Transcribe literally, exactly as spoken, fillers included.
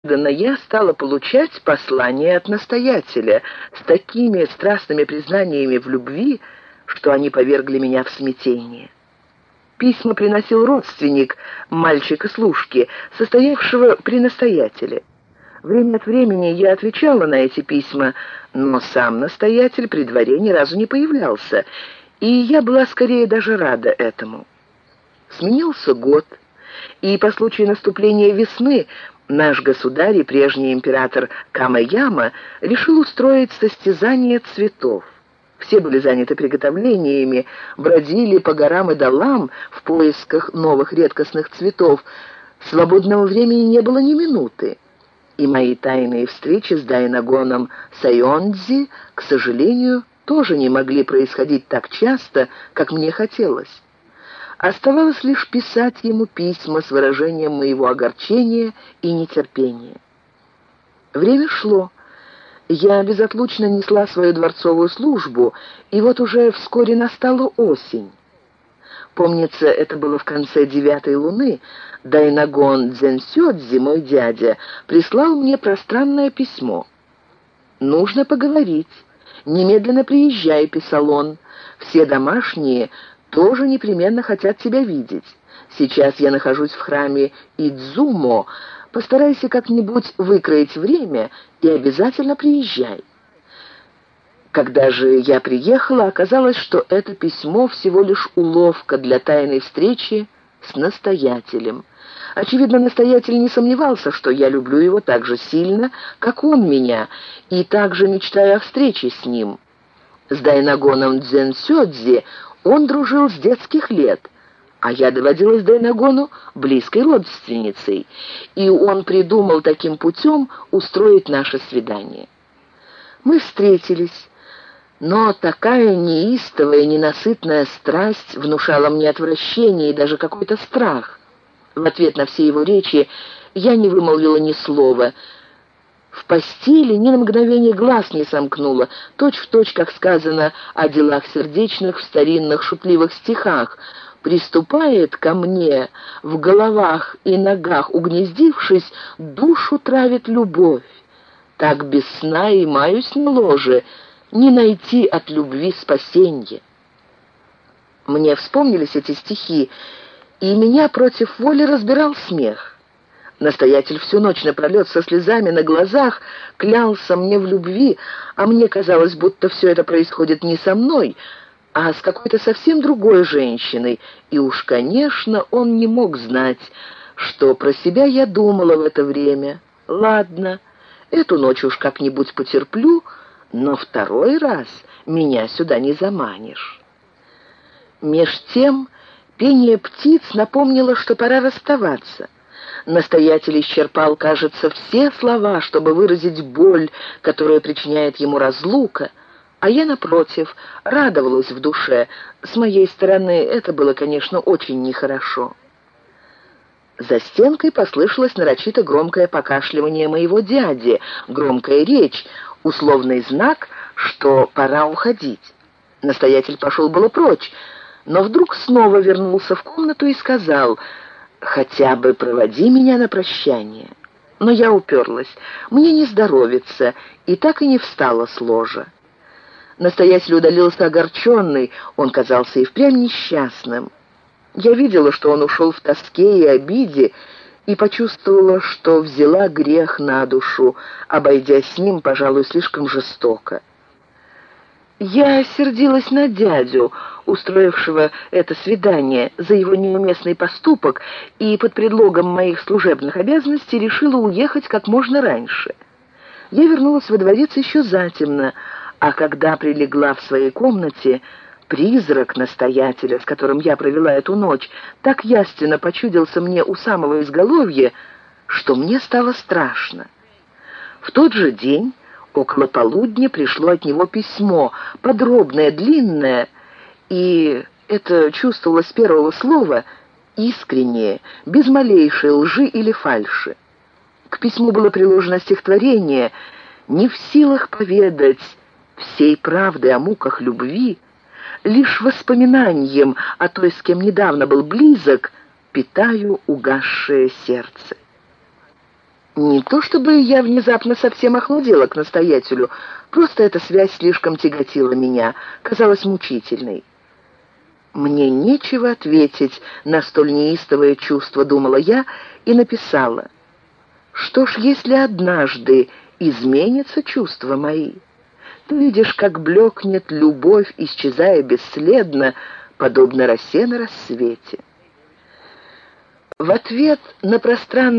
неожиданно я стала получать послания от настоятеля с такими страстными признаниями в любви, что они повергли меня в смятение. Письма приносил родственник мальчика-служки, состоявшего при настоятеле. Время от времени я отвечала на эти письма, но сам настоятель при дворе ни разу не появлялся, и я была скорее даже рада этому. Сменился год, и по случаю наступления весны наш государь и прежний император Камэяма решил устроить состязание цветов. Все были заняты приготовлениями, бродили по горам и долам в поисках новых редкостных цветов. Свободного времени не было ни минуты. И мои тайные встречи с Дайнагоном Сайондзи, к сожалению, тоже не могли происходить так часто, как мне хотелось. Оставалось лишь писать ему письма с выражением моего огорчения и нетерпения. Время шло. Я безотлучно несла свою дворцовую службу, и вот уже вскоре настала осень. Помнится, это было в конце девятой луны. Дайнагон Дзенсёдзи, мой дядя, прислал мне пространное письмо. «Нужно поговорить. Немедленно приезжай», — писал он. «Все домашние тоже непременно хотят тебя видеть. Сейчас я нахожусь в храме Идзумо. Постарайся как-нибудь выкроить время и обязательно приезжай». Когда же я приехала, оказалось, что это письмо всего лишь уловка для тайной встречи с настоятелем. Очевидно, настоятель не сомневался, что я люблю его так же сильно, как он меня, и также мечтаю о встрече с ним. С Дайнагоном Дзенсёдзи он дружил с детских лет, а я доводилась Дайнагону близкой родственницей, и он придумал таким путем устроить наше свидание. Мы встретились, но такая неистовая, ненасытная страсть внушала мне отвращение и даже какой-то страх. В ответ на все его речи я не вымолвила ни слова. В постели ни на мгновение глаз не сомкнула, точь-в-точь, как сказано о делах сердечных в старинных шутливых стихах. «Приступает ко мне, в головах и ногах угнездившись, душу травит любовь. Так без сна и маюсь на ложе, не найти от любви спасенье». Мне вспомнились эти стихи, и меня против воли разбирал смех. Настоятель всю ночь напролет со слезами на глазах клялся мне в любви, а мне казалось, будто все это происходит не со мной, а с какой-то совсем другой женщиной, и уж, конечно, он не мог знать, что про себя я думала в это время. Ладно, эту ночь уж как-нибудь потерплю, но второй раз меня сюда не заманишь. Меж тем пение птиц напомнило, что пора расставаться. Настоятель исчерпал, кажется, все слова, чтобы выразить боль, которую причиняет ему разлука, а я, напротив, радовалась в душе. С моей стороны это было, конечно, очень нехорошо. За стенкой послышалось нарочито громкое покашливание моего дяди, громкая речь, условный знак, что пора уходить. Настоятель пошел было прочь, но вдруг снова вернулся в комнату и сказал: «Хотя бы проводи меня на прощание». Но я уперлась. Мне не здоровится, и так и не встала с ложа. Настоятель удалился огорченный, он казался и впрямь несчастным. Я видела, что он ушел в тоске и обиде, и почувствовала, что взяла грех на душу, обойдясь с ним, пожалуй, слишком жестоко. Я сердилась на дядю, устроившего это свидание, за его неуместный поступок, и под предлогом моих служебных обязанностей решила уехать как можно раньше. Я вернулась во дворец еще затемно, а когда прилегла в своей комнате, призрак настоятеля, с которым я провела эту ночь, так ясно почудился мне у самого изголовья, что мне стало страшно. В тот же день, около полудня, пришло от него письмо, подробное, длинное, и это чувствовалось с первого слова, искреннее, без малейшей лжи или фальши. К письму было приложено стихотворение, не в силах поведать всей правды о муках любви, лишь воспоминанием о той, с кем недавно был близок, питаю угасшее сердце. Не то чтобы я внезапно совсем охладела к настоятелю, просто эта связь слишком тяготила меня, казалась мучительной. «Мне нечего ответить на столь неистовое чувство», — думала я и написала. «Что ж, если однажды изменятся чувства мои? Ты видишь, как блекнет любовь, исчезая бесследно, подобно росе на рассвете». В ответ на пространное